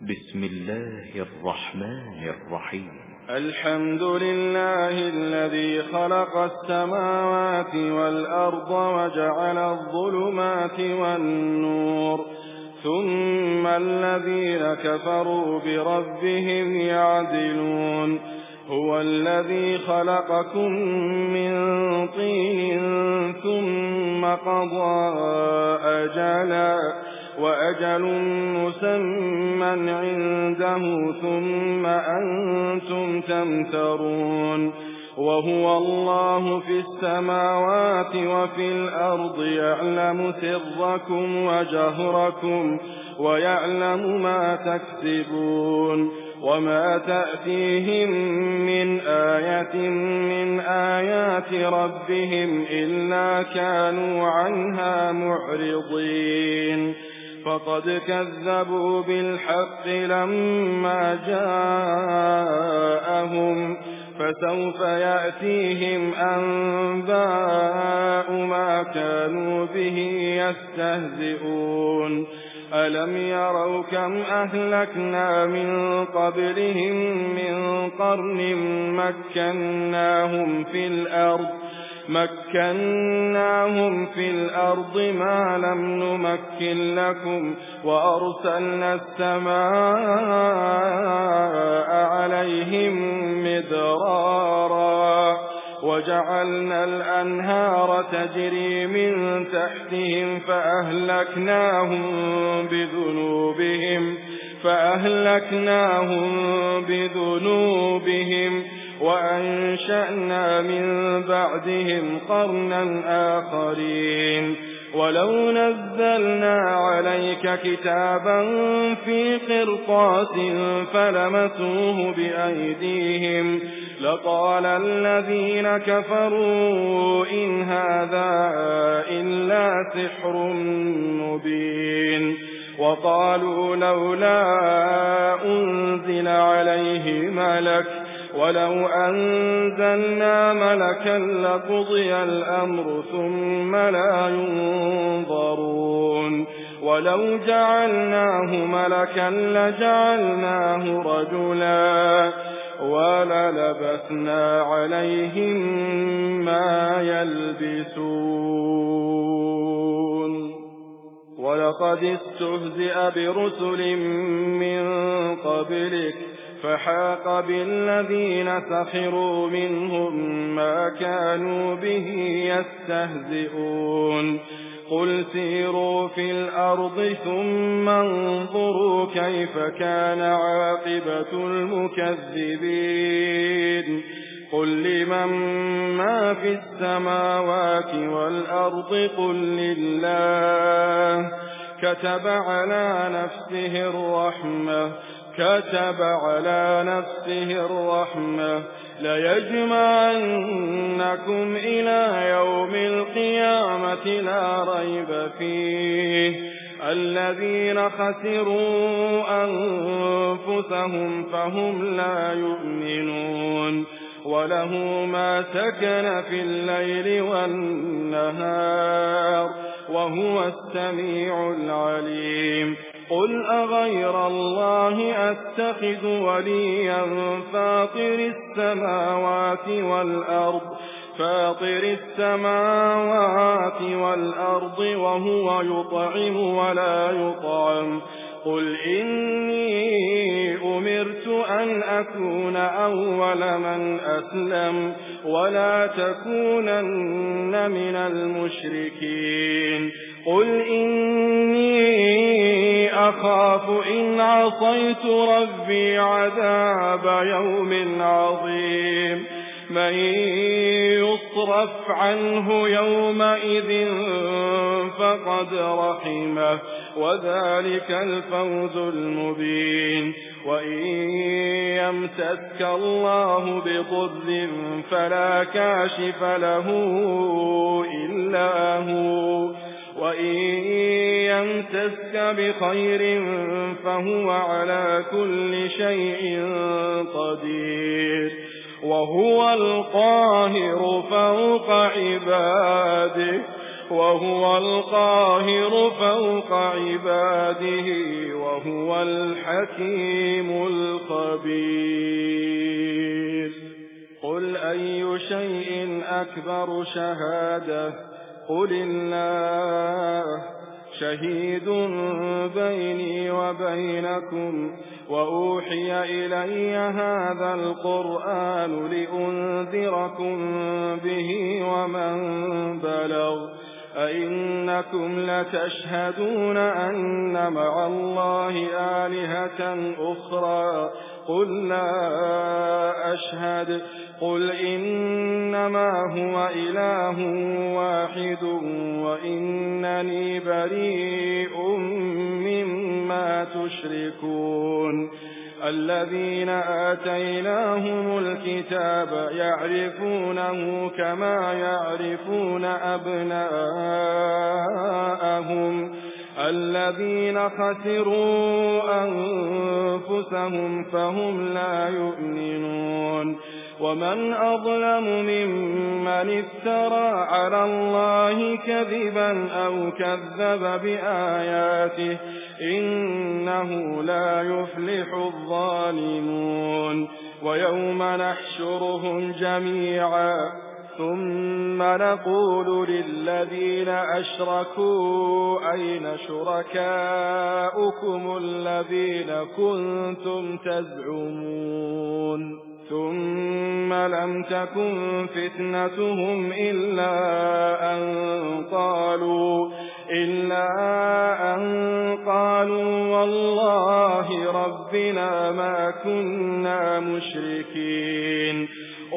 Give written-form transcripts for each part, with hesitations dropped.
بسم الله الرحمن الرحيم. الحمد لله الذي خلق السماوات والأرض وجعل الظلمات والنور، ثم الذين كفروا بربهم يعدلون. هو الذي خلقكم من طين ثم قضى أجلا وأجل مسمى عنده ثم أنتم تمترون. وهو الله في السماوات وفي الأرض يعلم سركم وجهركم ويعلم ما تكسبون. وما تأتيهم من آية من آيات ربهم إلا كانوا عنها معرضين. فقد كذبوا بالحق لما جاءهم، فسوف يأتيهم أنباء ما كانوا به يستهزئون. ألم يروا كم أهلكنا من قبلهم من قرن مكناهم في الأرض ما لم نمكن لكم، وأرسلنا السماء عليهم مدرارا وجعلنا الأنهار تجري من تحتهم فأهلكناهم بذنوبهم وأنشأنا من بعدهم قرنا آخرين. ولو نزلنا عليك كتابا في قرطاس فلمسوه بأيديهم لقال الذين كفروا إن هذا إلا سحر مبين. وقالوا لولا أنزل عليه ملك ولو أنزلنا ملكا لقضي الأمر ثم لا ينظرون. ولو جعلناه ملكا لجعلناه رجلا وللبسنا عليهم ما يلبسون. ولقد استهزئ برسل من قبلك فحاق بالذين سخروا منهم ما كانوا به يستهزئون. قل سيروا في الأرض ثم انظروا كيف كان عاقبة المكذبين. قل لمن ما في السماوات والأرض قل لله كتب على نفسه الرحمة ليجمعنكم إلى يوم القيامة لا ريب فيه. الذين خسروا أنفسهم فهم لا يؤمنون. وله ما سكن في الليل والنهار وهو السميع العليم. قل أغير الله أتخذ وليا فاطر السماوات والأرض وهو يطعم ولا يطعم. قل إني أمرت أن أكون أول من أسلم ولا تكونن من المشركين. قل إني أخاف إن عصيت ربي عذاب يوم عظيم. من يصرف عنه يومئذ فقد رحمه وذلك الفوز المبين. وإن يمسسك الله بضر فلا كاشف له إلا هو، وإن يمسسك بخير فهو على كل شيء قدير. وهو القاهر فوق عباده وهو القاهر فوق عباده وهو الحكيم الخبير قل أي شيء أكبر شهادة قل الله شهيد بيني وبينكم وأوحي إلي هذا القرآن لأنذركم به ومن بلغ أئنكم لتشهدون أن مع الله آلهة أخرى قل لا أشهد قل إنما هو إله واحد وإنني بريء مما تشركون الذين آتيناهم الكتاب يعرفونه كما يعرفون أبناءهم الذين خسروا أنفسهم فهم لا يؤمنون ومن أظلم ممن افترى على الله كذبا أو كذب بآياته إنه لا يفلح الظالمون ويوم نحشرهم جميعا ثم نقول للذين أشركوا أين شركاؤكم الذين كنتم تزعمون ثم لم تكن فتنتهم إلا أن قالوا والله ربنا ما كنا مشركين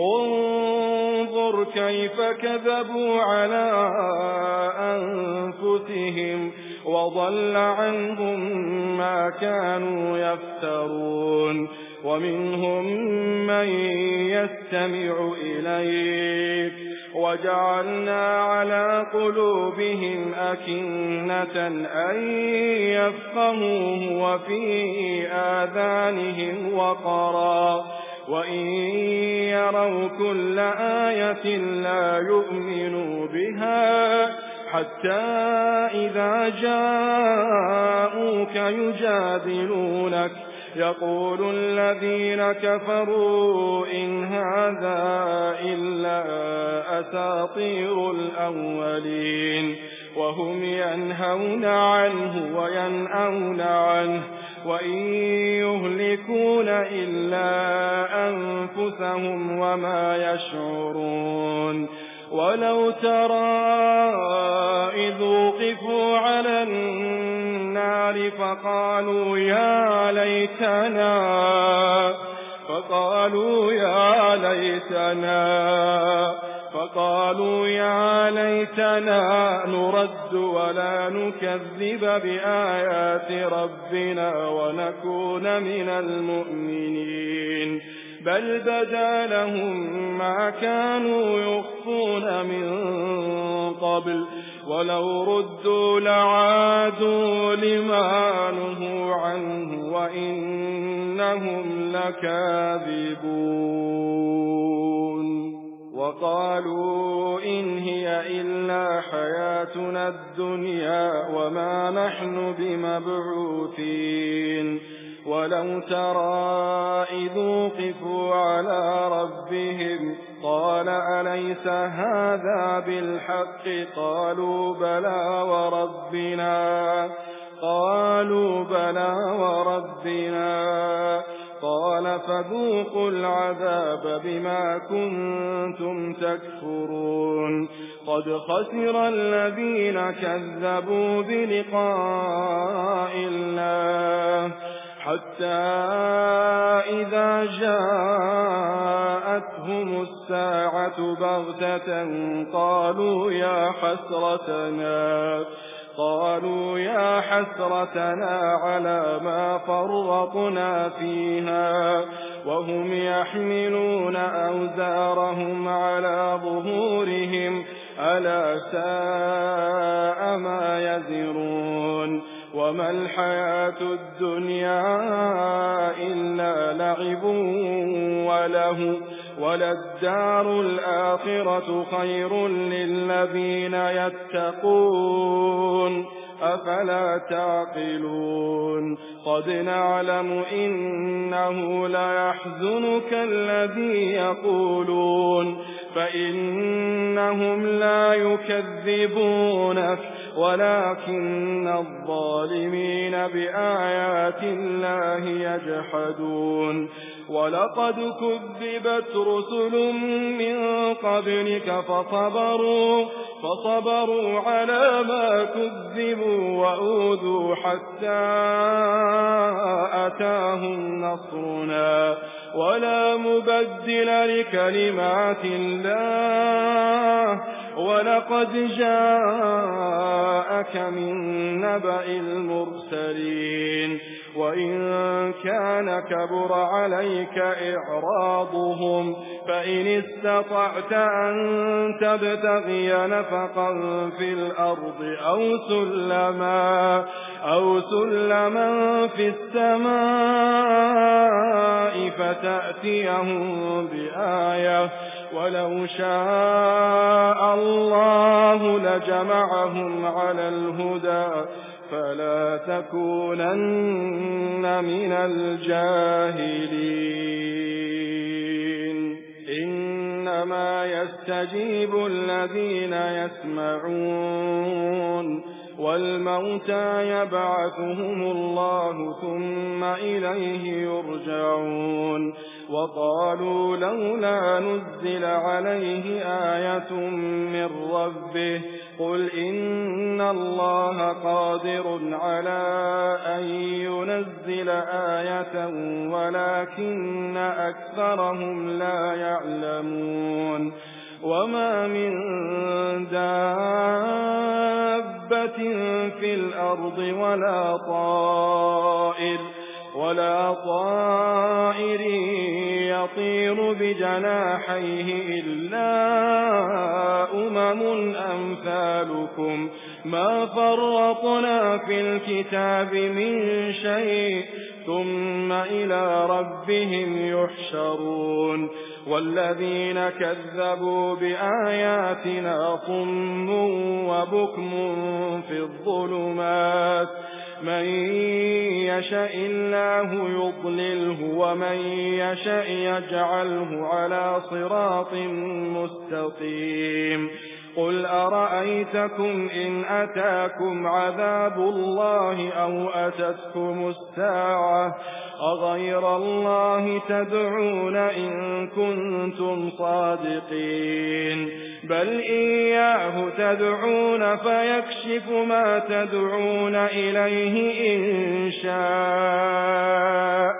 انظر كيف كذبوا على أنفسهم وضل عنهم ما كانوا يفترون ومنهم من يستمع إليك وجعلنا على قلوبهم أكنة أن يفقهوه وفي آذانهم وقرا وإن يروا كل آية لا يؤمنوا بها حتى إذا جاءوك يجادلونك يقول الذين كفروا إن هذا إلا أساطير الأولين وهم ينهون عنه وينأون عنه وإن يهلكون إلا أنفسهم وما يشعرون ولو ترى إذ وقفوا على النار فقالوا يا ليتنا نرد ولا نكذب بآيات ربنا ونكون من المؤمنين بل بدا لهم ما كانوا يخفون من قبل ولو ردوا لعادوا لما نهوا عنه وإنهم لكاذبون وقالوا إن هي إلا حياتنا الدنيا وما نحن بمبعوثين ولو ترى إذ وقفوا على ربهم قال أليس هذا بالحق قالوا بلى وربنا قال فذوقوا العذاب بما كنتم تكفرون قد خسر الذين كذبوا بلقاء الله حتى إذا جاءتهم الساعة بغتة قالوا يا حسرتنا على ما فرطنا فيها وهم يحملون أوزارهم على ظهورهم ألا ساء ما يزرون وما الحياة الدنيا إلا لعب وله وللدار الآخرة خير للذين يتقون أفلا تعقلون قد نعلم إنه ليحزنك الذي يقولون فإنهم لا يكذبونك ولكن الظالمين بآيات الله يجحدون ولقد كذبت رسل من قبلك فصبروا على ما كذبوا وأوذوا حتى أتاهم نصرنا ولا مبدل لكلمات الله ولقد جاءك من نبأ المرسلين وإن كان كبر عليك إعراضهم فإن استطعت أن تبتغي نفقا في الأرض أو سلما في السماء فتأتيهم بآية ولو شاء الله لجمعهم على الهدى فلا تكونن من الجاهلين إنما يستجيب الذين يسمعون والموتى يبعثهم الله ثم إليه يرجعون وقالوا لولا نزل عليه آية من ربه قل إن الله قادر على أن ينزل آية ولكن أكثرهم لا يعلمون وما من دابة في الأرض ولا طائر يطير بجناحيه إلا أمثالكم ما فرطنا في الكتاب من شيء ثم إلى ربهم يحشرون والذين كذبوا بآياتنا صم وبكم في الظلمات من يشاء الله يضلله ومن يشاء يجعله على صراط مستقيم قل أرأيتكم إن أتاكم عذاب الله أو أتتكم الساعة أغير الله تدعون إن كنتم صادقين بل إياه تدعون فيكشف ما تدعون إليه إن شاء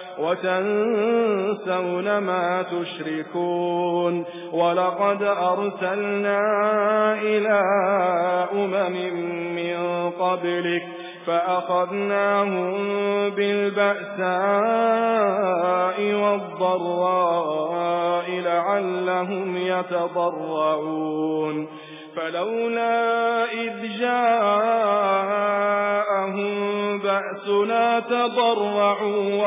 وتنسون ما تشركون ولقد أرسلنا إلى من قبلك فأخذناهم بالبأساء والضراء لعلهم يتضرعون فلولا إذ جاءهم بأسنا تضرعوا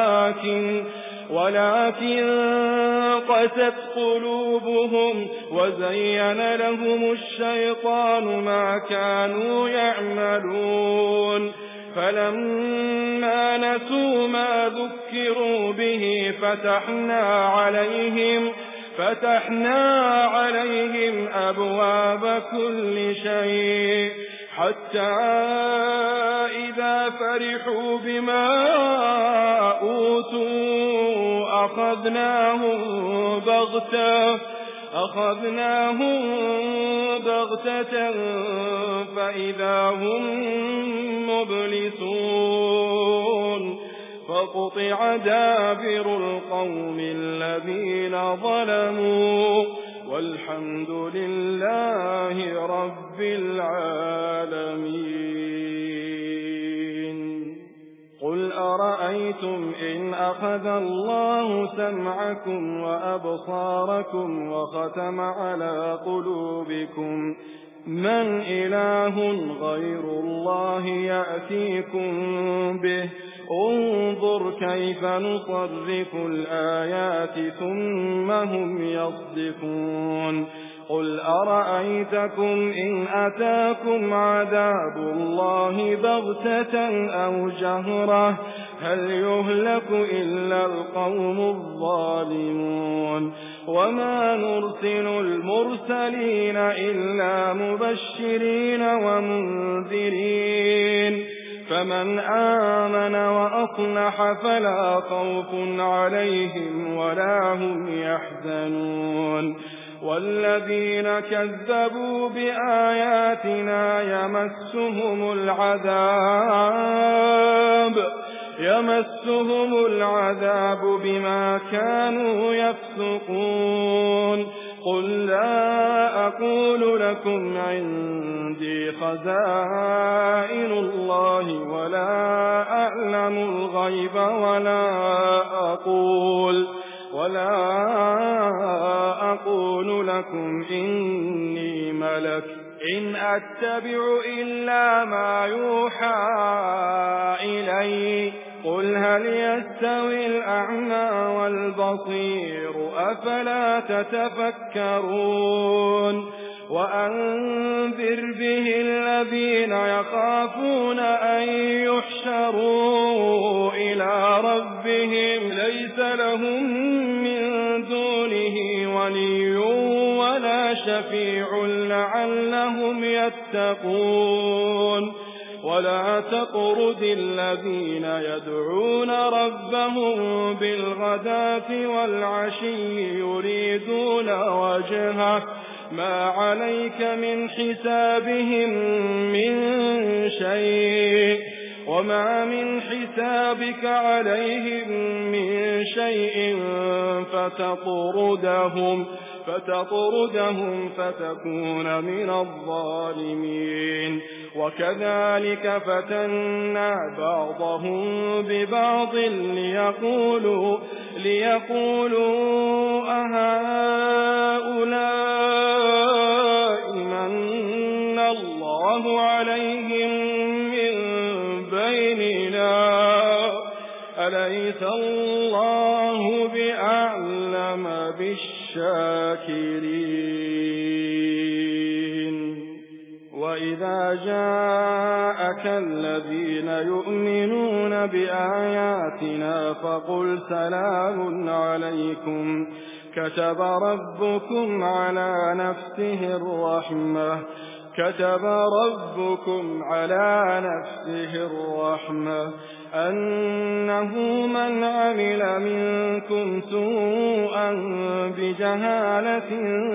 ولكن قست قلوبهم وزين لهم الشيطان ما كانوا يعملون فلما نسوا ما ذكروا به فتحنا عليهم أبواب كل شيء حتى إذا فرحوا بما أوتوا أخذناهم بغتة فإذا هم مبلسون فقطع دابر القوم الذين ظلموا والحمد لله رب العالمين قل أرأيتم إن أخذ الله سمعكم وأبصاركم وختم على قلوبكم من إله غير الله يأتيكم به انظر كيف نصرف الآيات ثم هم يصدفون قل أرأيتكم إن أتاكم عذاب الله بغتة أو جهرة هل يهلك إلا القوم الظالمون وما نرسل المرسلين إلا مبشرين ومنذرين فمن آمن وأصلح فلا خوف عليهم ولا هم يحزنون والذين كذبوا بآياتنا يمسهم العذاب بما كانوا يفسقون قل لا أقول لكم عندي خزائن الله ولا أعلم الغيب ولا أقول لكم إني ملك إن أتبع إلا ما يوحى إلي قل هل يستوي الأعمى والبصير أفلا تتفكرون وأنذر به الذين يخافون أن يحشروا إلى ربهم ليس لهم من دونه ولي ولا شفيع لعلهم يتقون ولا تطرد الذين يدعون ربهم بالغداة والعشي يريدون وجهه ما عليك من حسابهم من شيء وما من حسابك عليهم من شيء فتطردهم فتكون من الظالمين وكذلك فتنا بعضهم ببعض ليقولوا أهؤلاء من الله عليهم من بيننا أليس الله بأعلم بالشاكرين وإذا جاءك الذين يؤمنون بآياتنا فقل سلام عليكم كتب ربكم على نفسه الرحمة أنه من عمل منكم سوءا بجهالة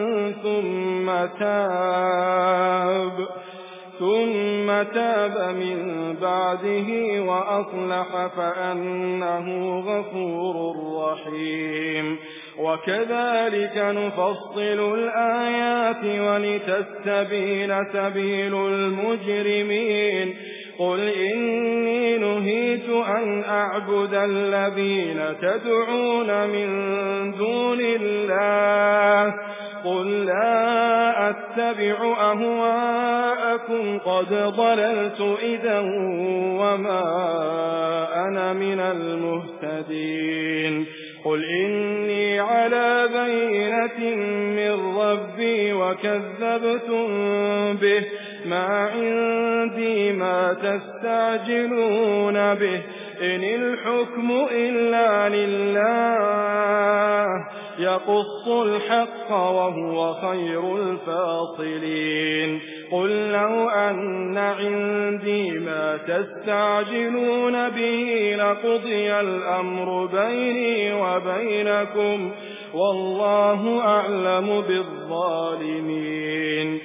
ثم تاب من بعده وأصلح فأنه غفور رحيم وكذلك نفصل الآيات ولتستبين سبيل المجرمين قل إني نهيت أن أعبد الذين تدعون من دون الله قل لا أتبع أهواءكم قد ضللت إذا وما أنا من المهتدين قل إني على بينة من ربي وكذبتم به ما عندي ما تستعجلون به إن الحكم إلا لله يقص الحق وهو خير الفاصلين قل لو أن عندي ما تستعجلون به لقضي الأمر بيني وبينكم والله أعلم بالظالمين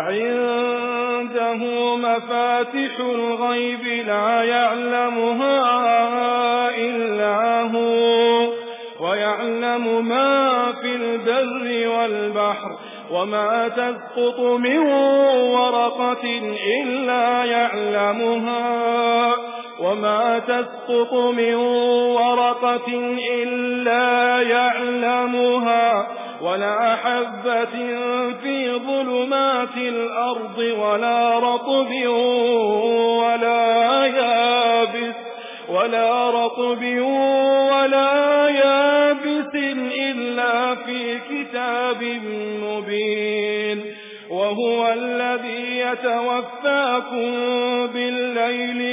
وعنده مفاتح الغيب لا يعلمها إلا هو ويعلم ما في البر والبحر وما تسقط من ورقة إلا يعلمها ولا حبة في ظلمات الأرض ولا رطب ولا يابس إلا في كتاب مبين وهو الذي يتوفاكم بالليل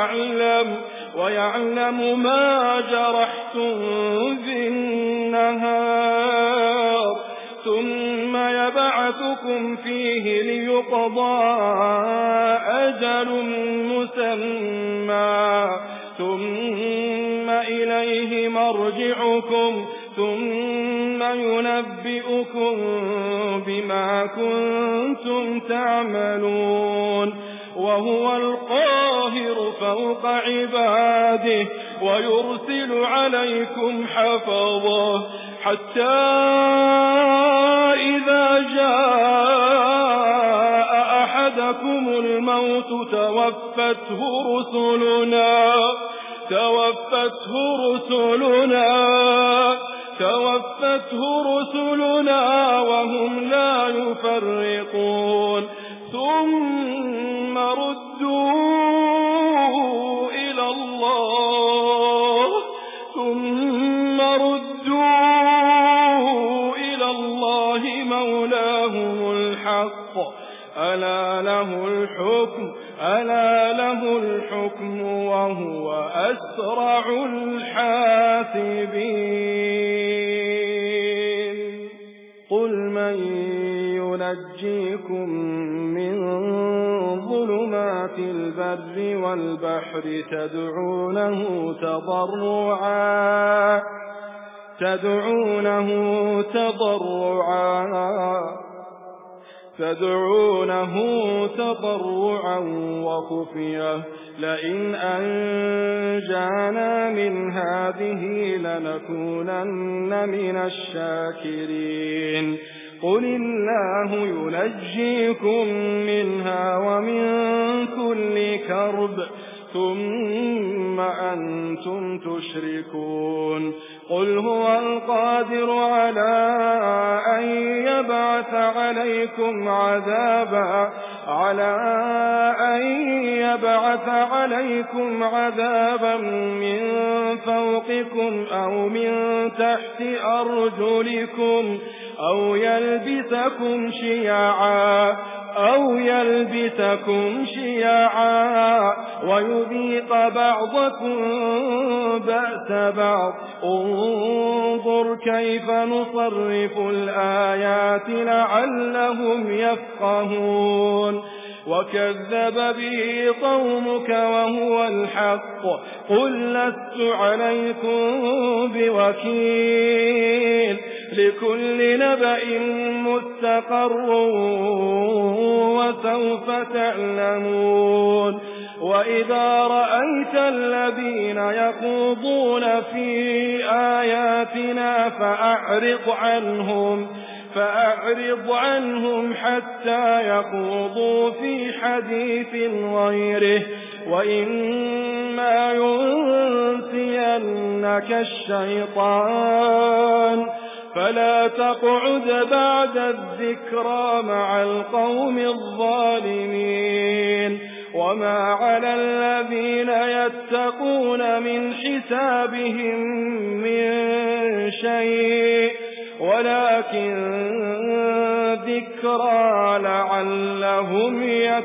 ويعلم ما جرحتم بالنهار ثم يبعثكم فيه ليقضى أجل مسمى ثم إليه مرجعكم ثم ينبئكم بما كنتم تعملون وهو القاهر فوق عباده ويرسل عليكم حفظه حتى إذا جاء أحدكم الموت توفته رسلنا وهم لا يفرقون ثم ردوا إلى الله مولاهم الحق ألا له الحكم وهو أسرع الحاسبين قل من ينجيكم من ظلمات البر والبحر تدعونه تضرعا وخفية لئن أنجانا من هذه لنكونن من الشاكرين قل الله ينجيكم منها ومن كل كرب ثم أنتم تشركون قل هو القادر على أن يبعث عليكم عذابا من فوقكم أو من تحت أرجلكم أو يلبسكم شيعا ويذيق بعضكم بأس بعض انظر كيف نصرف الآيات لعلهم يفقهون وكذب به قومك وهو الحق قل لست عليكم بوكيل لكل نبأ مستقر وسوف تعلمون وإذا رأيت الذين يخوضون في آياتنا فأعرض عنهم حتى يخوضوا في حديث غيره وإما ينسينك الشيطان فلا تقعد بعد الذكرى مع القوم الظالمين وما على الذين يتقون من حسابهم من شيء ولكن ذكرى لعلهم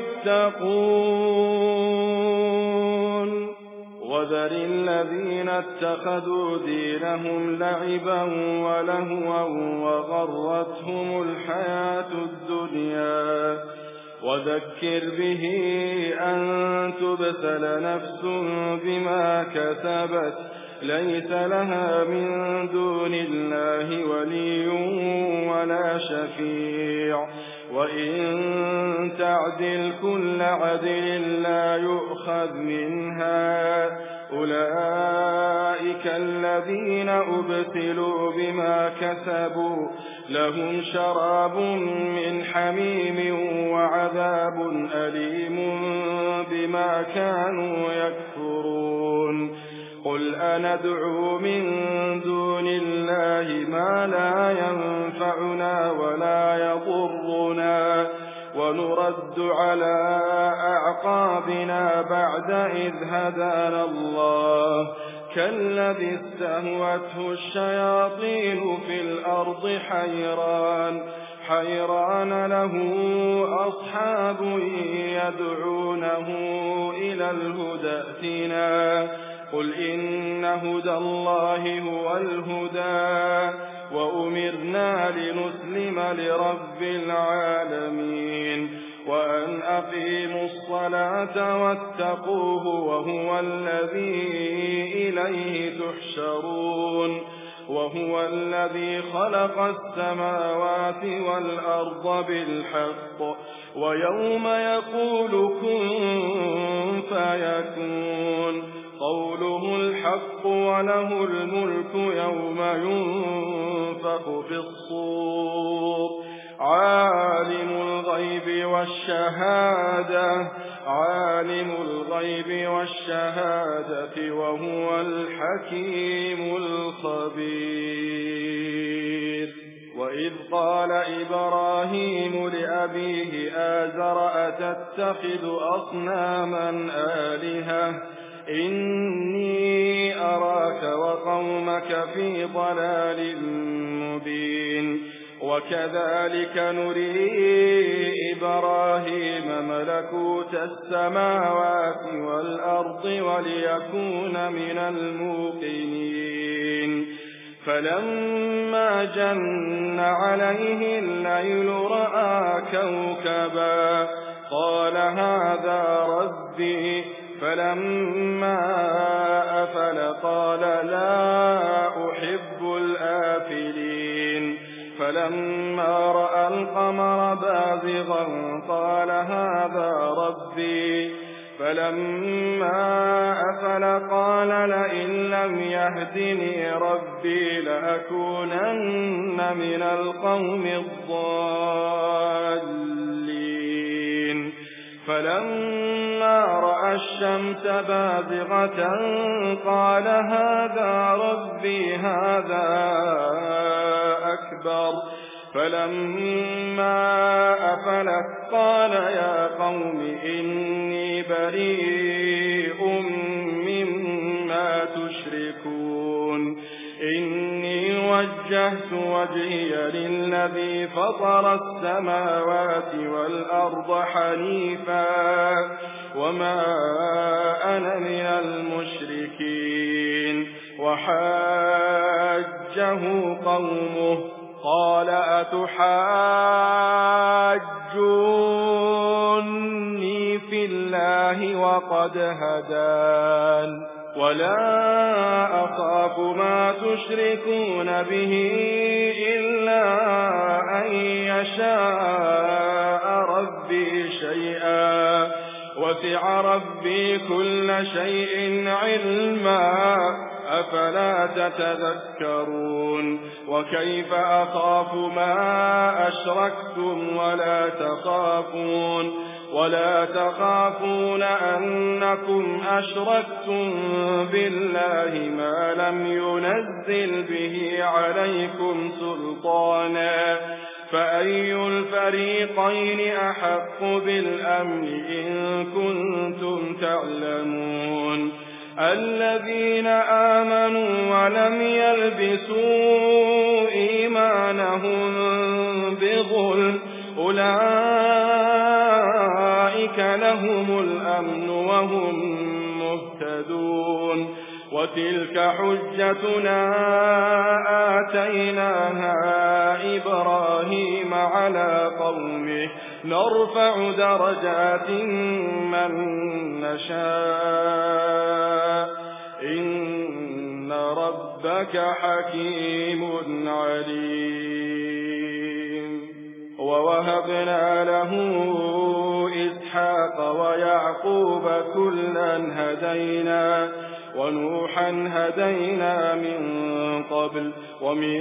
يتقون وذر الذين اتخذوا دينهم لعبا ولهوا وغرتهم الحياة الدنيا وذكر به أن تبتل نفس بما كسبت ليس لها من دون الله ولي ولا شفيع وإن تعدل كل عدل لا يؤخذ منها أولئك الذين أبتلوا بما كسبوا لهم شراب من حميم وعذاب أليم بما كانوا يكفرون قل أندعو من دون الله ما لا ينفعنا ولا يضرنا ونرد على أعقابنا بعد إذ هدانا الله كالذي استهوته الشياطين في الأرض حيران له أصحاب يدعونه إلى الهدى ائتنا قل إن هدى الله هو الهدى وأمرنا لنسلم لرب العالمين وأن أقيموا الصلاة واتقوه وهو الذي إليه تحشرون وهو الذي خلق السماوات والأرض بالحق ويوم يقول كن فيكون قوله الحق وله الملك يوم ينفخ في الصور عالم الغيب والشهادة وهو الحكيم الخبير وإذ قال إبراهيم لأبيه آزر أتتخذ أصناما آلهة إني أراك وقومك في ضلال مبين وكذلك نري إبراهيم ملكوت السماوات والأرض وليكون من الموقنين فلما جن عليه الليل رأى كوكبا قال هذا ربي فلما أفل قال لا أحب الآفلين فلما رأى القمر بازغا قال هذا ربي فلما أفل قال لئن لم يهدني ربي لأكونن من القوم الضالين فلما رأى الشمس بازغة قال هذا ربي هذا أكبر فلما أفلت قال يا قوم إني بريء مما تشركون إني وجهت وجهي للذي فطر السماوات والأرض حنيفا وما أنا من المشركين وحاجه قومه قال أتحاجوني في الله وقد هدان ولا أخاف ما تشركون به إلا أن يشاء ربي شيئا وسع ربي كل شيء علما أفلا تتذكرون وكيف أخاف ما أشركتم ولا تخافون أنكم أشركتم بالله ما لم ينزل به عليكم سلطانا فأي الفريقين أحق بالأمن إن كنتم تعلمون الذين آمنوا ولم يلبسوا إيمانهم بظلم أولئك لهم الأمن وهم مهتدون وتلك حجتنا آتيناها إبراهيم على قومه نرفع درجات من نشاء إن ربك حكيم عليم ووهبنا له إسحاق ويعقوب كلا هدينا ونوحا هدينا من قبل ومن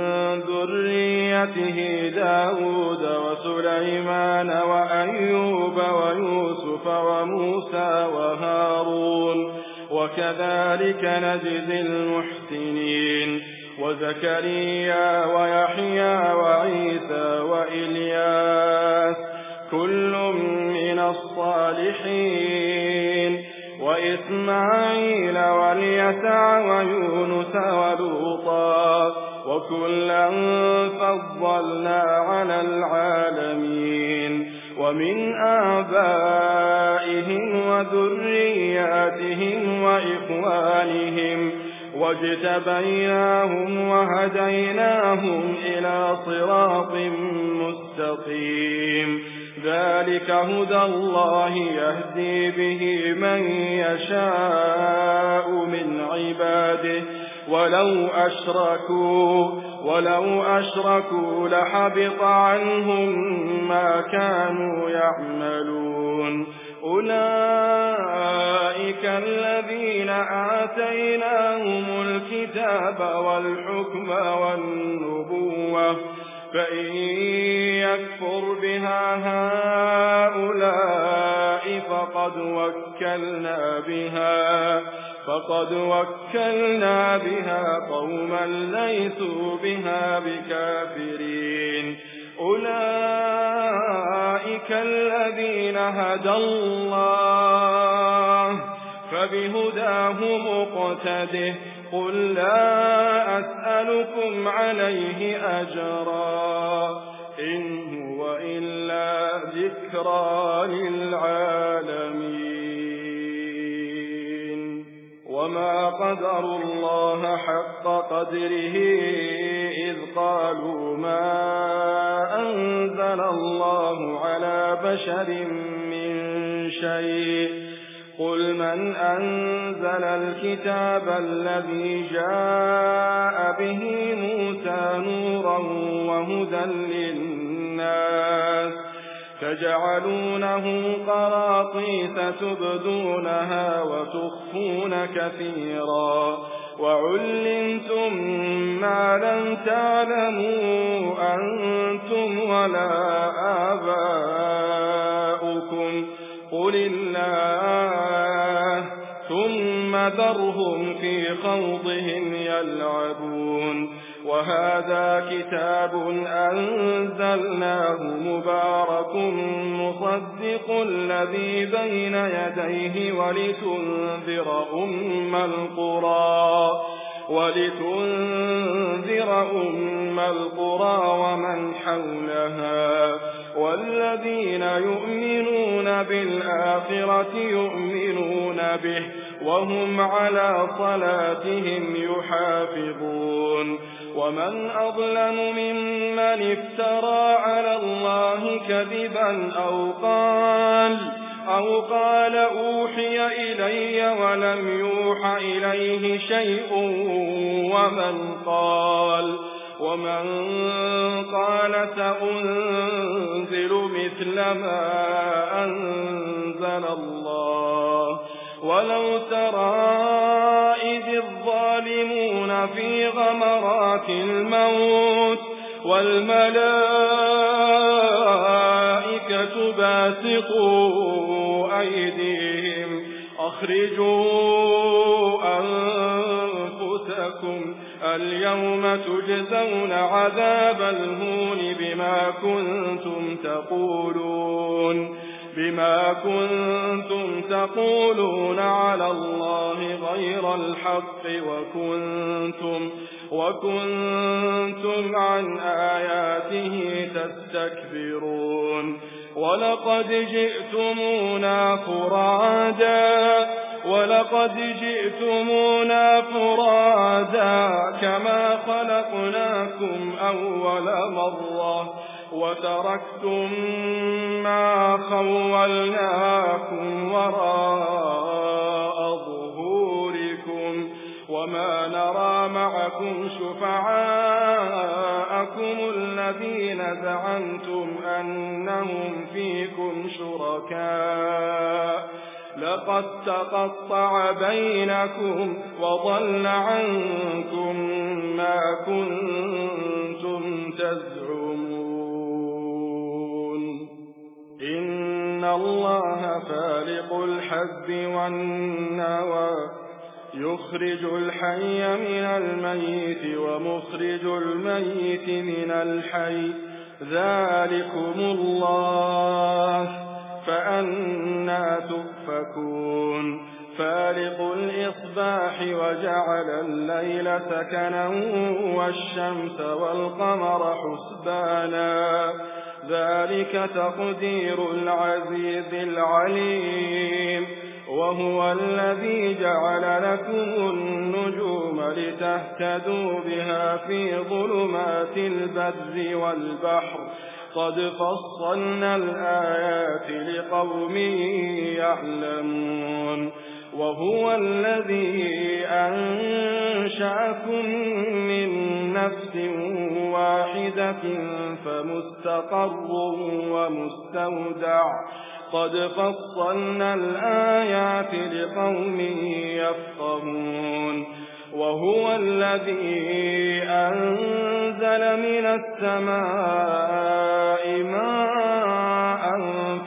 ذريته داود وسليمان وأيوب ويوسف وموسى وهارون وكذلك نجزي المحسنين وزكريا ويحيى وعيسى وإلياس كل من الصالحين وإسماعيل واليسع ويونس ولوطا وكلا فضلنا على العالمين ومن آبائهم وذرياتهم وإخوانهم واجتبيناهم وهديناهم إلى صراط مستقيم ذلك هدى الله يهدي به من يشاء من عباده ولو أشركوا لحبط عنهم ما كانوا يعملون أولئك الذين آتيناهم الكتاب والحكم والنبوة فإن يكفر بها هؤلاء فقد وكلنا بها قوما ليسوا بها بكافرين أولئك الذين هدى الله فبهداه مقتده قل لا أسألكم عليه أجرا إن هو إلا ذكرى للعالمين وما قدروا الله حق قدره إذ قالوا ما أنزل الله على بشر من شيء قل من أنزل الكتاب الذي جاء به موسى نورا وهدى للناس تجعلونه قراطيس تبدونها وتخفون كثيرا وعلمتم ما لم تعلموا أنتم ولا آباؤكم قل الله ثم ذرهم في خوضهم يلعبون وهذا كتاب أنزلناه مبارك مصدق الذي بين يديه ولتنذر أم القرى ومن حولها والذين يؤمنون بالآخرة يؤمنون به وهم على صلاتهم يحافظون ومن أظلم ممن افترى على الله كذبا أو قال أوحي إلي ولم يوح إليه شيء ومن قال سأنزل مثل ما أنزل الله ولو ترى إذ الظالمون في غمرات الموت والملائكة باسطوا أيديهم أخرجوا أنفسكم اليوم تجزون عذاب الهون بما كنتم تقولون على الله غير الحق وكنتم عن آياته تستكبرون ولقد جئتمونا فرادا كما خلقناكم أول مرة وتركتم ما خولناكم وراء ظهوركم وما نرى معكم شفعاءكم الذين زعمتم أنهم فيكم شركاء لقد تقطع بينكم وضل عنكم ما كنتم تزعمون إن الله فالق الحب والنوى يخرج الحي من الميت ومخرج الميت من الحي ذلكم الله فأنى تؤفكون فالق الإصباح وجعل الليل سكنا والشمس والقمر حسبانا ذلك تقدير العزيز العليم وهو الذي جعل لكم النجوم لتهتدوا بها في ظلمات البر والبحر قد فصلنا الآيات لقوم يعلمون وهو الذي أنشأكم من نفس واحدة فمستقر ومستودع قد فصلنا الآيات لقوم يفقهون وهو الذي أنزل من السماء ماء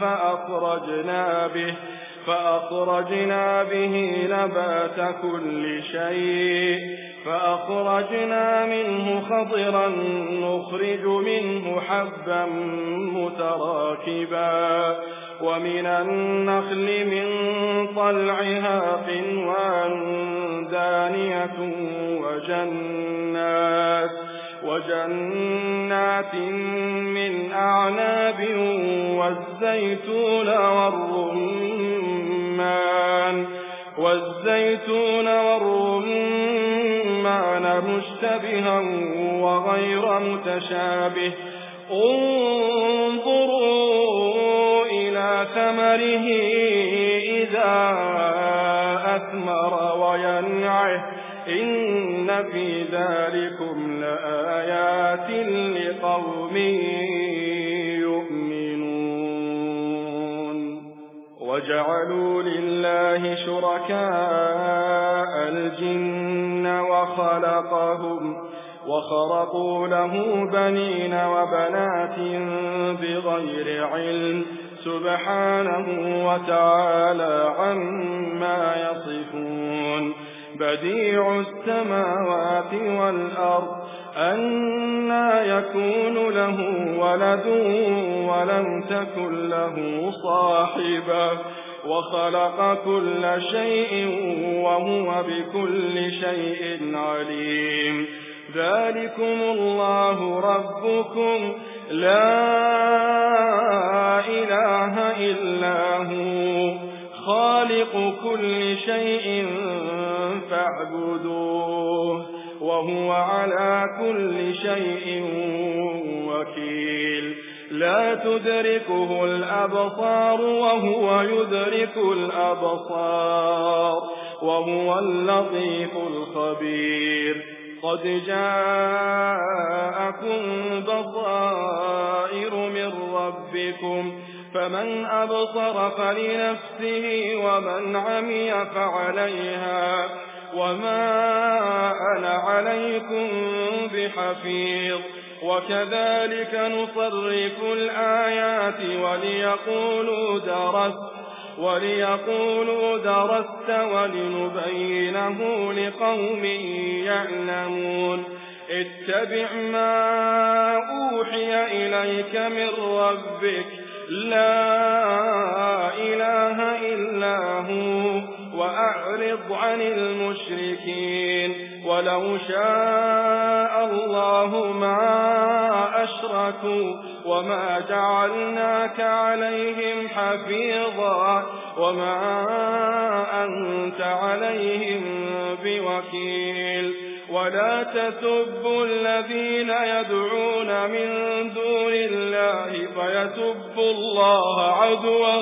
فأخرجنا به نبات كل شيء فأخرجنا منه خضرا نخرج منه حبا متراكبا ومن النخل من طلعها قنوان دانية وجنات من أعناب والزيتون والرمان مشتبها وغير متشابه انظروا إلى ثمره إذا أثمر وينعه إن في ذلكم لآيات لقوم يؤمنون وجعلوا لله شركاء الجن وخرقوا له بنين وبنات بغير علم سبحانه وتعالى عما يصفون بديع السماوات والأرض أنى يكون له ولد ولم تكن له صاحبة وخلق كل شيء وهو بكل شيء عليم ذلكم الله ربكم لا إله إلا هو خالق كل شيء فاعبدوه وهو على كل شيء وكيل لا تدركه الأبصار وهو يدرك الأبصار وهو اللطيف الخبير قد جاءكم بصائر من ربكم فمن أبصر فلنفسه ومن عمي فعليها وما أنا عليكم بحفيظ وكذلك نصرف الآيات وليقولوا درست ولنبينه لقوم يعلمون اتبع ما أوحي إليك من ربك لا إله إلا هو وأعرض عن المشركين ولو شاء الله ما أشركوا وما جعلناك عليهم حفيظا وما أنت عليهم بوكيل ولا تسبوا الذين يدعون من دون الله فيسبوا الله عدوا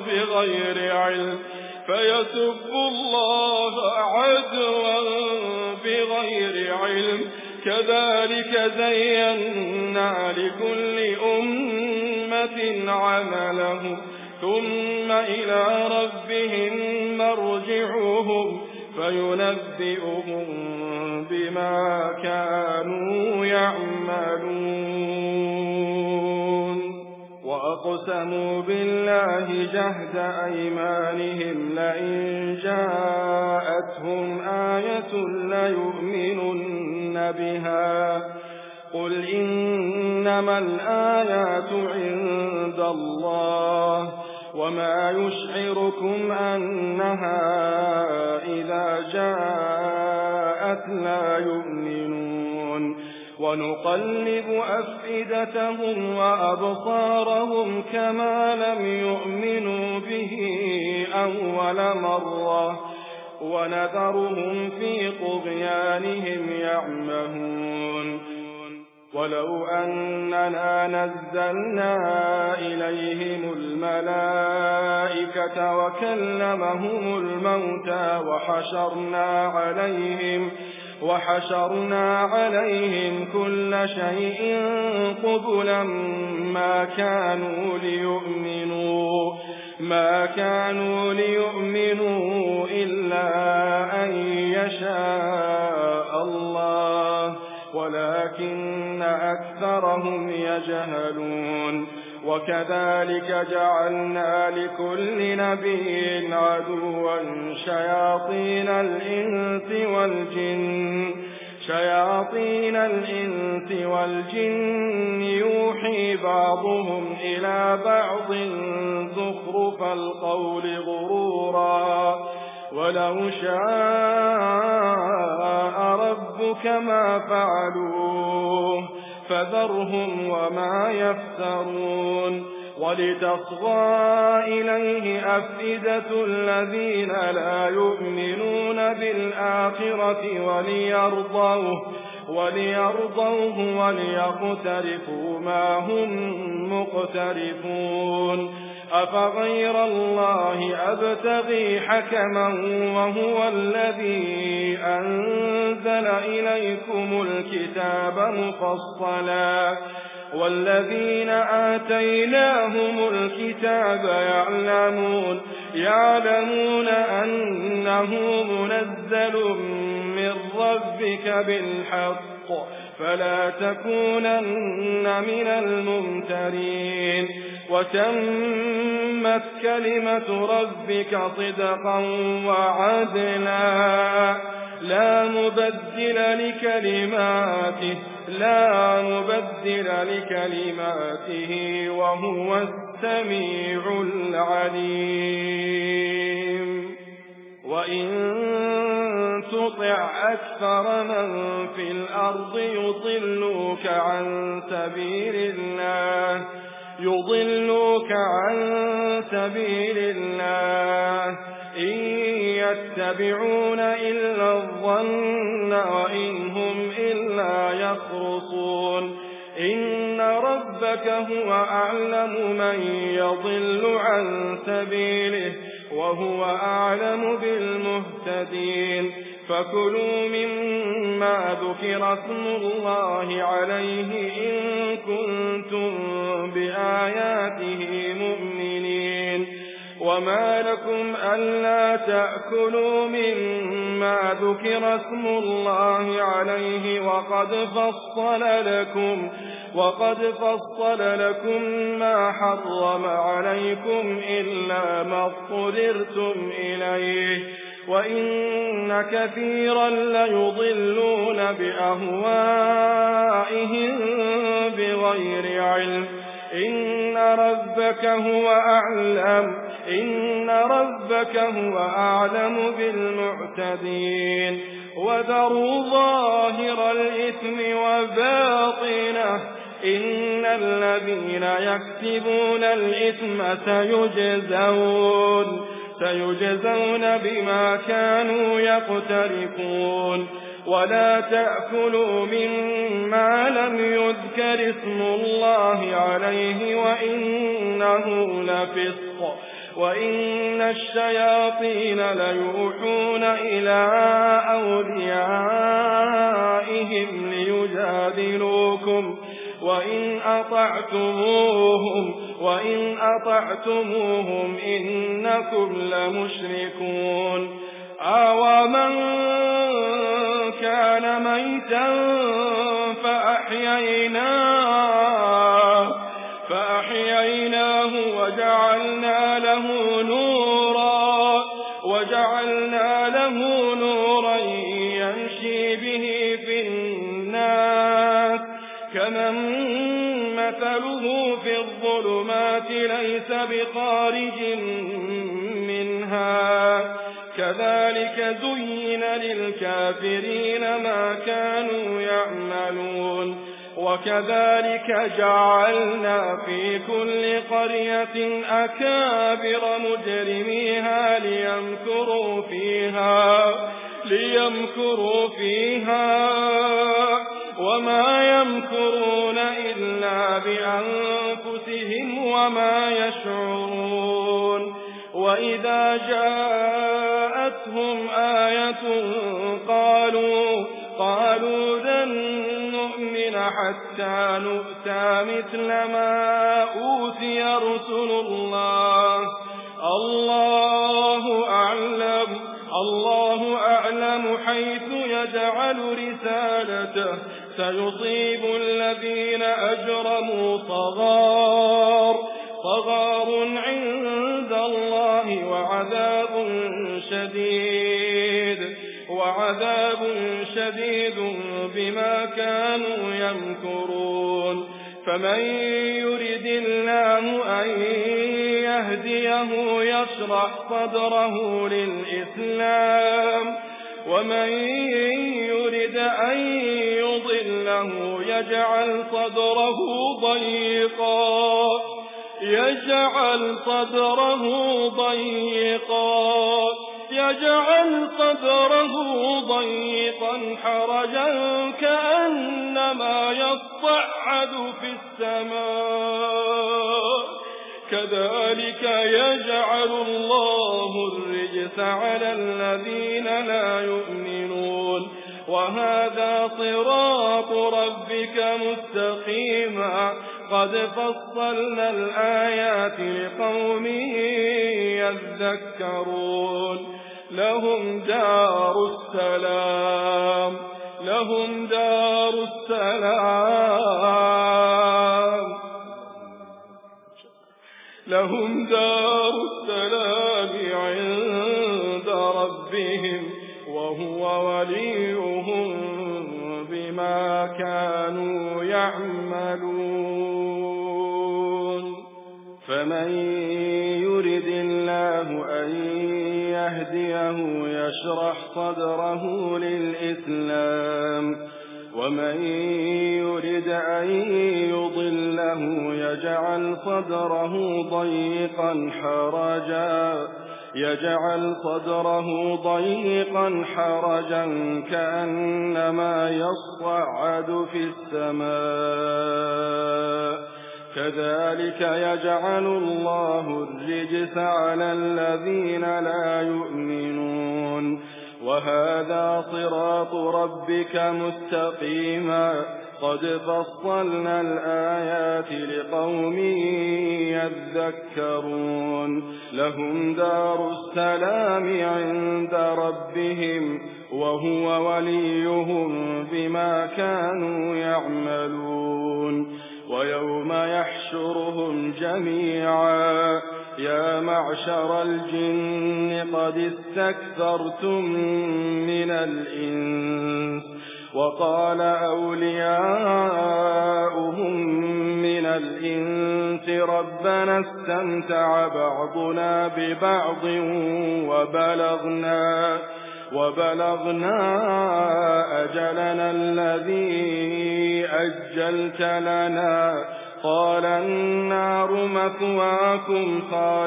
بغير علم كذلك زينا لكل أمة عملهم ثم إلى ربهم مرجعهم فينبئهم بما كانوا يعملون وأقسموا بالله جهد أيمانهم لئن جاءتهم آية ليؤمنن بها قل إنما الآيات عند الله وما يشعركم أنها إذا جاءت لا يؤمنون ونقلب أفئدتهم وأبصارهم كما لم يؤمنوا به أول مرة ونذرهم في طغيانهم يعمهون ولو أننا نزلنا إليهم الملائكة وكلمهم الموتى وحشرنا عليهم كل شيء قبلا ما كانوا ليؤمنوا إلا أن يشاء الله ولكن أكثرهم يجهلون وكذلك جعلنا لكل نبي عدوا شياطين الإنس والجن يوحي بعضهم إلى بعض زخرف القول غرورا ولو شاء ربك ما فعلوه فذرهم وما يفترون ولتصغى إليه أفئدة الذين لا يؤمنون بالآخرة وليرضوه وليقترفوا ما هم مقترفون أفغير الله أبتغي حكما وهو الذي أنزل إليكم الكتاب مفصلا والذين آتيناهم الكتاب يعلمون أنه منزل من ربك بالحق فلا تكونن من الممترين وتمت كلمة ربك صدقا وعدلا لا مبدل لكلماته وهو السميع العليم وإن تطع أكثر من في الأرض يضلوك عن سبيل الله إن يتبعون إلا الظن وإن هم إلا يخرصون إن ربك هو أعلم من يضل عن سبيله وهو أعلم بالمهتدين فكلوا مما ذكر اسم الله عليه إن كنتم بآياته مؤمنين وما لكم ألا تأكلوا مما ذكر اسم الله عليه وقد فصل لكم ما حرم عليكم إلا ما اضطررتم إليه وإن كثيرا ليضلون بأهوائهم بغير علم إن ربك هو أعلم بالمعتدين وذروا ظاهر الإثم وباطنه إن الذين يكسبون الإثم سيجزون بما كانوا يقترفون ولا تأكلوا مما لم يذكر اسم الله عليه وإنه لفسق وإن الشياطين ليوحون إلى أوليائهم ليجادلوكم وإن أطعتموهم إنكم لمشركون أَوَمَنْ كَانَ مَيْتًا فَأَحْيَيْنَاهُ فأحييناه وجعلنا له نورا يمشي به في الناس كمن مثله في الظلمات ليس بخارج منها كذلك زين للكافرين ما كانوا يعملون وكذلك جعلنا في كل قرية أكابر مجرميها ليمكروا فيها وما يمكرون إلا بأنفسهم وما يشعرون وإذا جاءتهم آية قالوا لن نؤمن حتى نؤتى مثل ما أوتي رسل الله الله أعلم حيث يجعل رسالته سيصيب الذين أجرموا صغار عند الله وعذاب شديد بما كانوا يمكرون فمن يرد الله أن يهديه يشرح صدره للإسلام ومن يرد أن يضله يجعل صدره ضيقا حرجا كأنما يصعد في السماء كذلك يجعل الله الرجس على الذين لا يؤمنون وهذا صراط ربك مستقيما قد فصلنا الآيات لقوم يذكرون لهم دار السلام عند ربهم وهو وليهم بما كانوا يعملون فمن يرد الله أن يهديه يشرح صدره للإسلام ومن يرد أن يضله يجعل صدره ضيقا حرجا كأنما يصعد في السماء كذلك يجعل الله الرجس على الذين لا يؤمنون وهذا صراط ربك مستقيما قد فصلنا الآيات لقوم يذكرون لهم دار السلام عند ربهم وهو وليهم بما كانوا يعملون ويوم يحشرهم جميعا يا معشر الجن قد استكثرتم من الإنس وقال أولياؤهم من الإنس ربنا استمتع بعضنا ببعض وبلغنا أجلنا الذي أجلت لنا قال النار مثواكم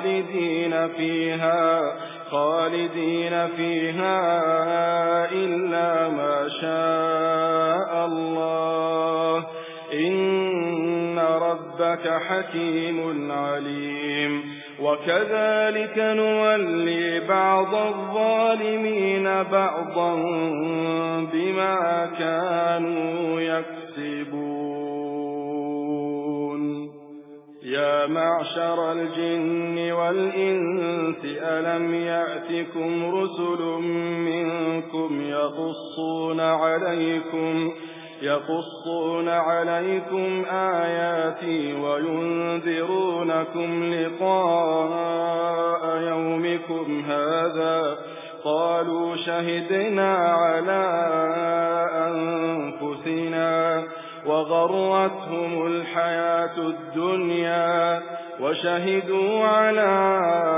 خالدين فيها إلا ما شاء الله إن ربك حكيم عليم وكذلك نولي بعض الظالمين بعضا بما كانوا يكسبون يا معشر الجن والإنس ألم يقصون عليكم آياتي وينذرونكم لقاء يومكم هذا قالوا شهدنا على أنفسنا وغرتهم الحياة الدنيا وشهدوا على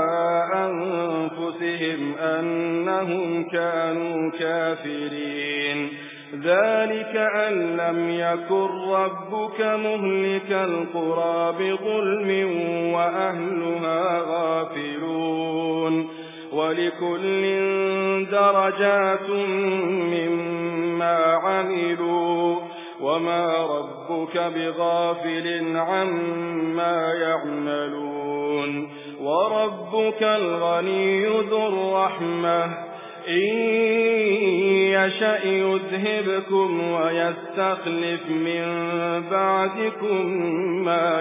أنفسهم أنهم كانوا كافرين ذلك أن لم يكن ربك مهلك القرى بظلم وأهلها غافلون ولكل درجات مما عملوا وما ربك بغافل عما يعملون وربك الغني ذو الرحمة إن يشأ يذهبكم ويستخلف من بعدكم ما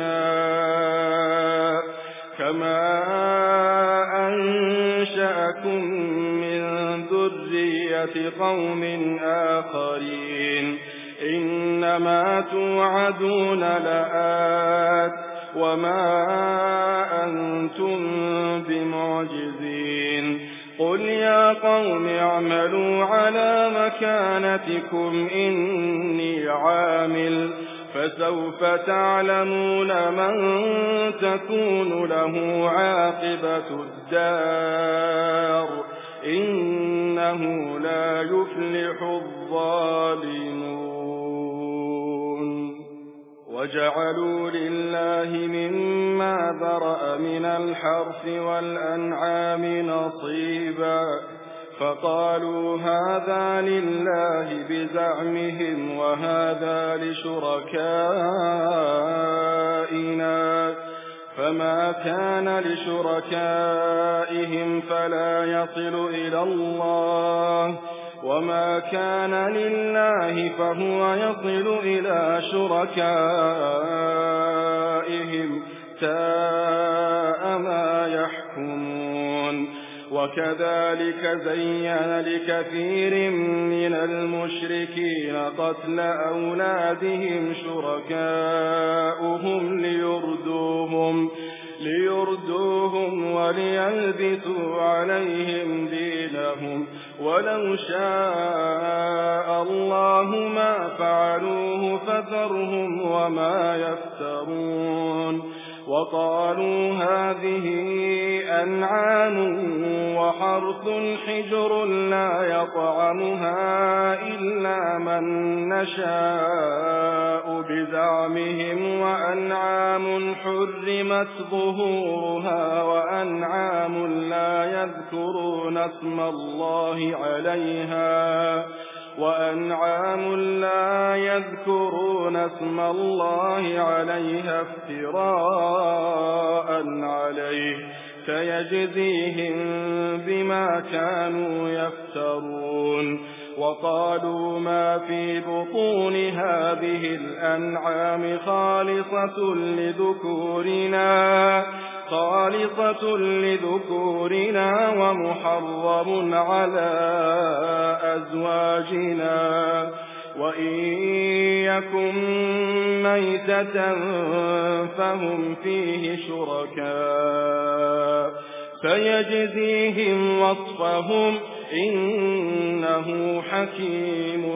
يشاء كما أنشأكم من ذرية قوم آخرين إنما توعدون لآت وما أنتم بمعجزين قل يا قوم اعملوا على مكانتكم إني عامل فسوف تعلمون من تكون له عاقبة الدار إنه لا يفلح الظالمون وجعلوا لله مما ذرأ من الحرث والأنعام نصيبا فقالوا هذا لله بزعمهم وهذا لشركائنا فما كان لشركائهم فلا يصل إلى الله وما كان لله فهو يصل إلى شركائهم ساء ما يحكمون وكذلك زين لكثير من المشركين قتل أولادهم شركاؤهم ليردوهم وليلبسوا عليهم دينهم ولو شاء الله ما فعلوه فذرهم وما يفترون وقالوا هذه أنعام وحرث حجر لا يطعمها إلا من نشاء بزعمهم وأنعام حرمت ظهورها وأنعام لا يذكرون اسم الله عليها افتراء عليه سيجزيهم بما كانوا يفترون وقالوا ما في بطون هذه الأنعام خالصة لذكورنا ومحرم على أزواجنا وإن يكن ميتة فهم فيه شركاء فيجزيهم وصفهم إنه حكيم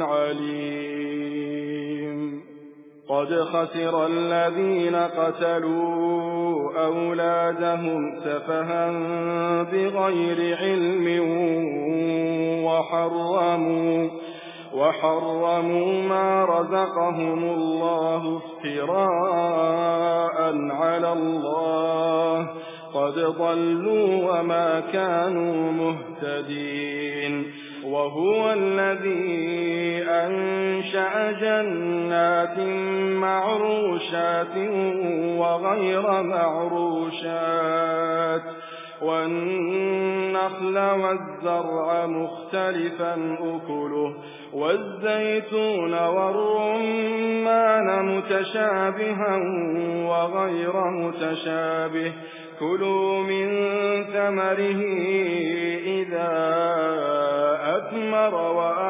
عليم قد خسر الذين قتلوا أولادهم سفها بغير علم وحرموا ما رزقهم الله افتراء على الله قد ضلوا وما كانوا مهتدين وهو الذي أنشأ جنات معروشات وغير معروشات والنخل والزرع مختلفا أكله والزيتون والرمان متشابها وغير متشابه كلوا من ثمره إذا أثمر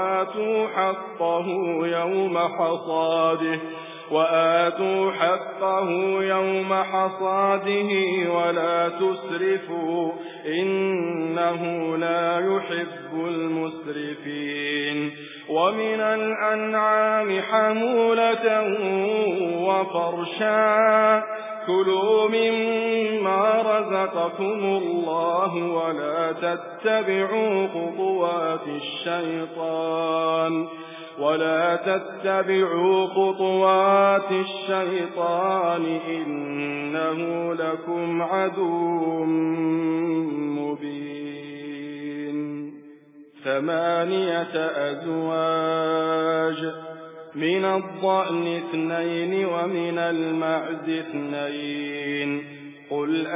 وآتوا حقه يوم حصاده ولا تسرفوا إنه لا يحب المسرفين ومن الأنعام حمولة وفرشا كلوا مما رزقكم الله ولا تتبعوا خطوات الشيطان إنه لكم عدو مبين 8 أزواج من الضأن 2 ومن المعز 2 قل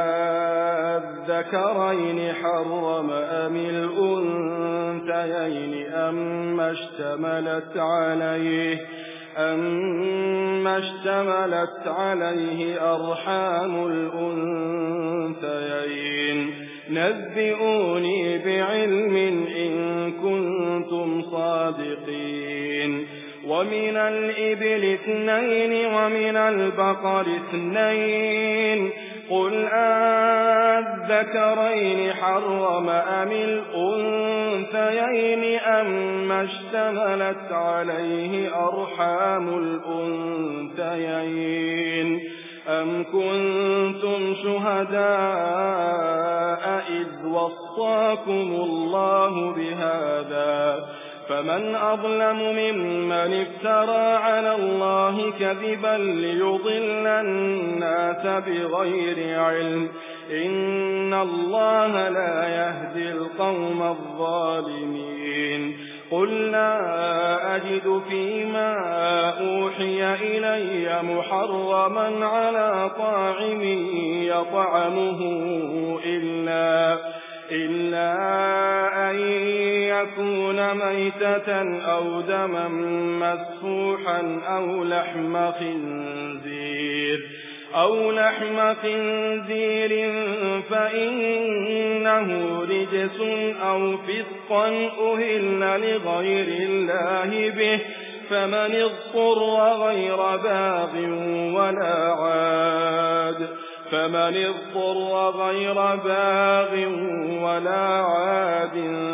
أذكرين حرم أم الأنثيين أما اشتملت عليه أرحام الأنثيين نبئوني بعلم إن كنتم صادقين ومن الإبل 2 ومن البقر 2 قل أذكرين حرم أم الأنثيين أما اشتملت عليه أرحام الأنثيين أم كنتم شهداء إذ وصاكم الله بهذا فمن أظلم ممن افترى على الله كذبا ليضل الناس بغير علم إن الله لا يهدي القوم الظالمين قل لا أجد فيما أوحي إلي محرما على طاعم يطعمه إلا أن يكون ميتة أو دما مسفوحا أو لحم خنزير فإنه رجس أو فسقا أهل لغير الله به فمن اضطر غير باغ ولا عاد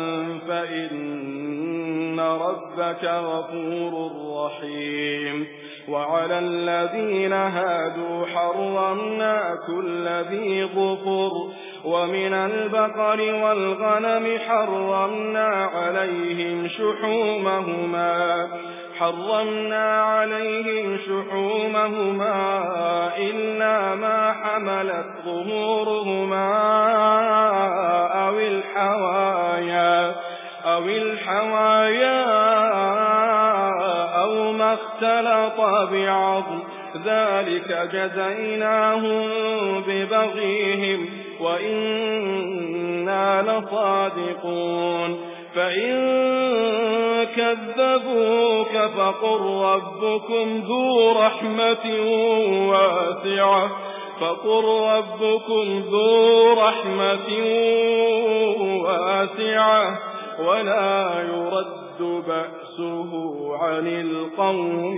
فإن ربك غفور رحيم وعلى الذين هادوا حرمنا كل ذي ظفر ومن البقر والغنم حرمنا عليهم شحومهما إلا ما حملت ظهورهما أو الحوايا أو ما اختلط بعظم ذلك جزيناهم ببغيهم وإنا لصادقون فإن كذبوك فقل ربكم ذو رحمة واسعة ولا يرد بأسه عن القوم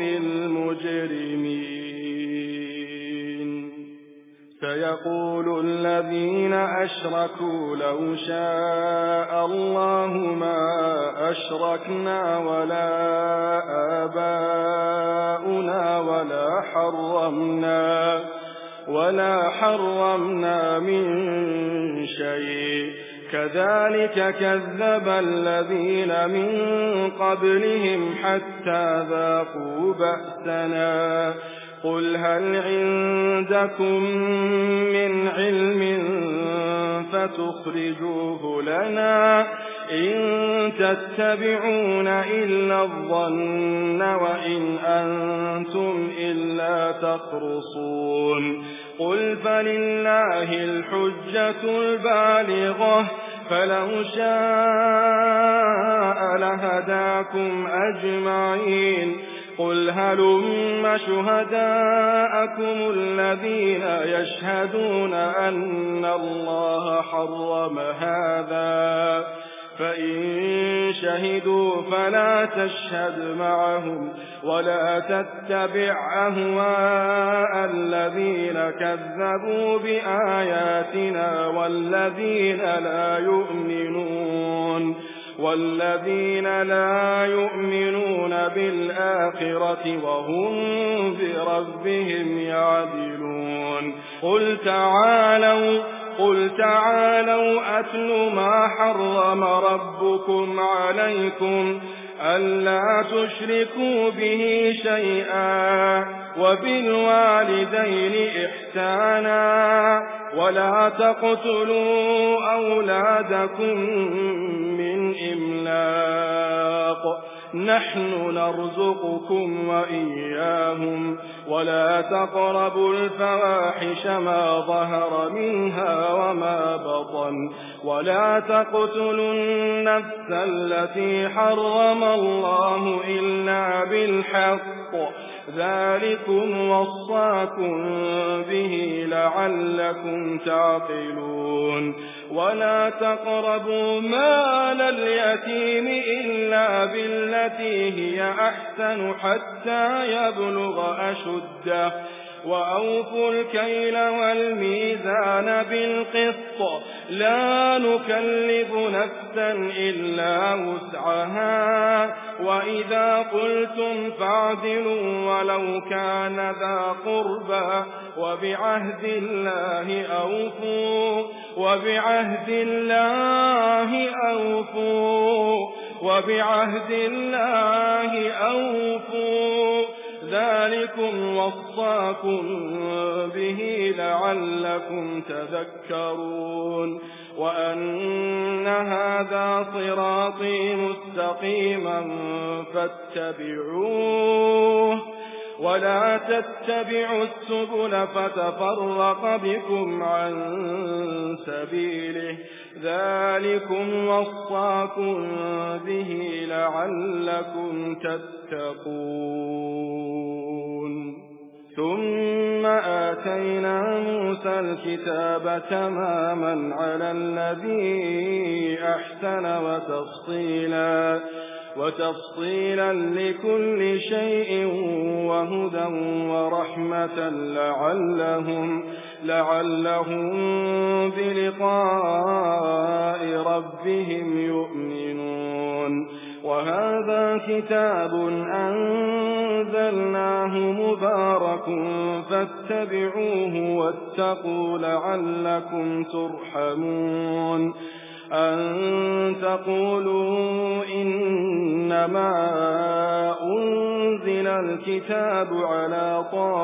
المجرمين سيقول الذين أشركوا لو شاء الله ما أشركنا ولا آباؤنا ولا حرمنا من شيء كذلك كذب الذين من قبلهم حتى ذاقوا بأسنا قل هل عندكم من علم فتخرجوه لنا إن تتبعون إلا الظن وإن أنتم إلا تخرصون قل فلله الحجة البالغة فلو شاء لهداكم أجمعين قل قل هلم شهداءكم الذين يشهدون أن الله حرم هذا فإن شهدوا فلا تشهد معهم ولا تتبع أهواء الذين كذبوا بآياتنا والذين لا يؤمنون بالآخرة وهم بربهم يعدلون قل تعالوا أتل ما حرم ربكم عليكم ألا تشركوا به شيئا وبالوالدين إحسانا ولا تقتلوا أولادكم من إملاق نحن نرزقكم وإياهم ولا تقربوا الفواحش ما ظهر منها وما بطن ولا تقتلوا النفس التي حرم الله إلا بالحق ذلكم وصاكم به لعلكم تعقلون ولا تقربوا مال اليتيم إلا بالتي هي أحسن حتى يبلغ أشده وأوفوا الكيل والميزان بالقسط لا نكلف نفسا إلا وسعها وإذا قلتم فاعدلوا ولو كان ذا قربى وبعهد الله أوفوا ذلكم وصاكم به لعلكم تذكرون وأن هذا صراطي مستقيما فاتبعوه ولا تتبعوا السبل فتفرق بكم عن سبيله ذلكم وصاكم به لعلكم تتقون ثم آتينا موسى الكتاب تماما على الذي أحسن وتفصيلا لكل شيء وهدى ورحمة لعلهم بلقاء ربهم يؤمنون وهذا كتاب أنزلناه مبارك فاتبعوه واتقوا لعلكم ترحمون أن تقولوا إنما أنزل الكتاب على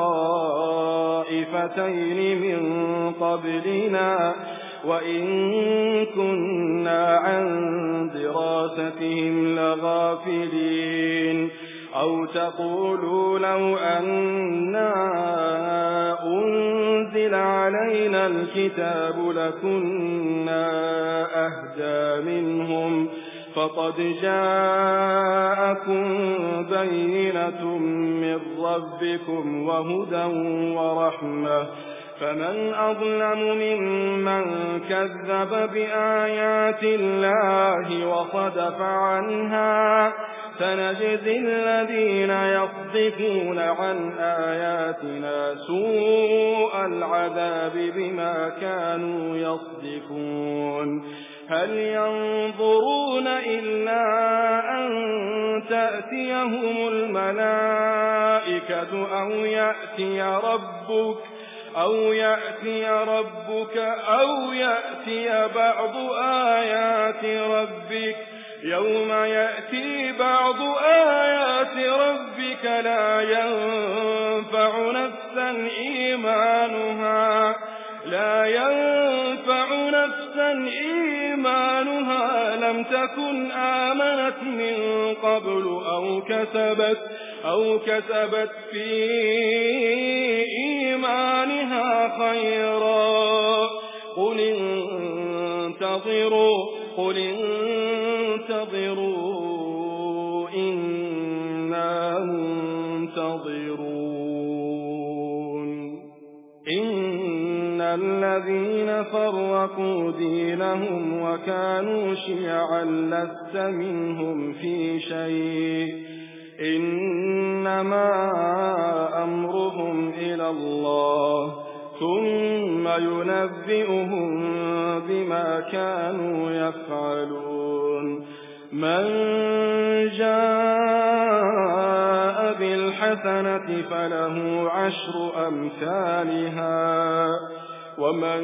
طائفتين من قبلنا وإن كنا عن دراستهم لغافلين أو تقولوا لو أنا أنزل علينا الكتاب لكنا أهدى منهم فقد جاءكم بينة من ربكم وهدى ورحمة فمن أظلم ممن كذب بآيات الله وصدف عنها سنجزي الذين يصدفون عن آياتنا سوء العذاب بما كانوا يصدفون هل ينظرون إلا أن تأتيهم الملائكة أو يأتي ربك أو يأتي بعض آيات ربك يوم يأتي بعض آيات ربك لا ينفع نفسا إيمانها لم تكن آمنت من قبل أو كسبت في إيمانها خيرا قل انتظروا إنا ينتظرون إن الذين فرقوا دينهم وكانوا شيعا لست منهم في شيء إنما أمرهم إلى الله ثم ينبئهم بما كانوا يفعلون من جاء بالحسنة فله 10 أمثالها ومن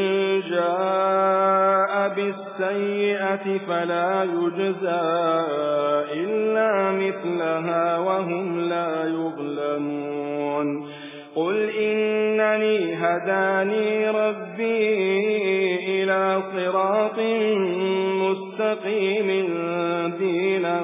جاء بالسيئة فلا يجزى إلا مثلها وهم لا يظلمون قل إنني هداني ربي إلى صراط مستقيم دينا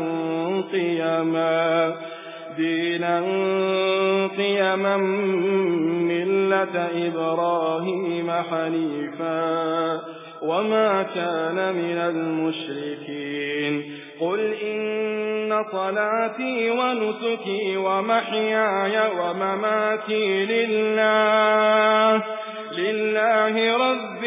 قيما ملة إبراهيم حنيفا وما كان من المشركين قل إن صلاتي ونسكي ومحياي ومماتي لله رب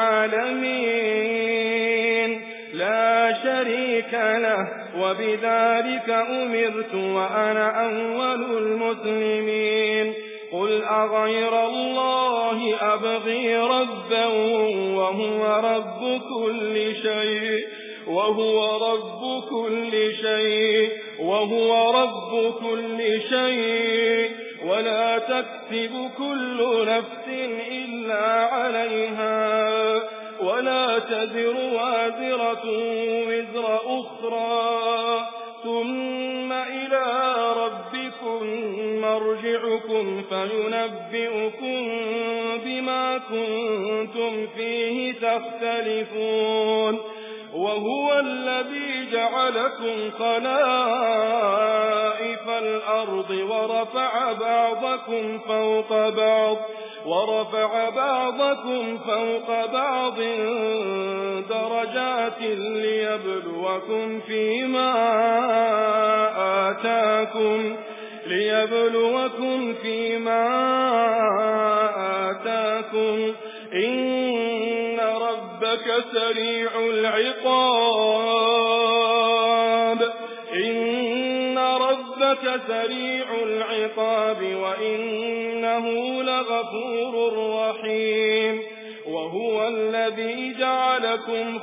العالمين لا شريك له وبذلك أمرت وأنا أول المسلمين قل أغير الله أبغي ربا وهو رب كل شيء ولا تكسب كل نفس إلا عليها ولا تزر وازرة وزر أخرى ثم إلى ربكم مرجعكم فينبئكم بما كنتم فيه تختلفون وهو الذي جعلكم خلائف الأرض ورفع بعضكم فوق بعض درجات ليبلوكم فيما آتاكم إن ربك سريع العقاب وإنه لغفور رحيم وهو الذي جعلكم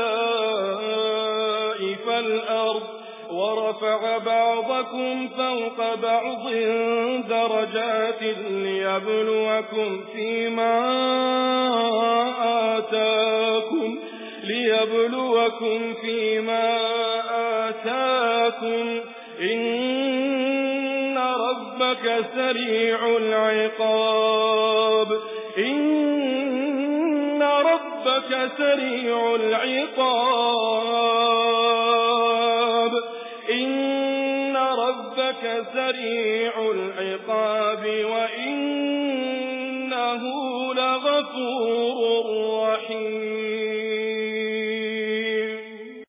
خلائف الأرض ورفع بعضكم فوق بعض درجات ليبلوكم فيما آتاكم إن ربك سريع العقاب وإنه لغفور رحيم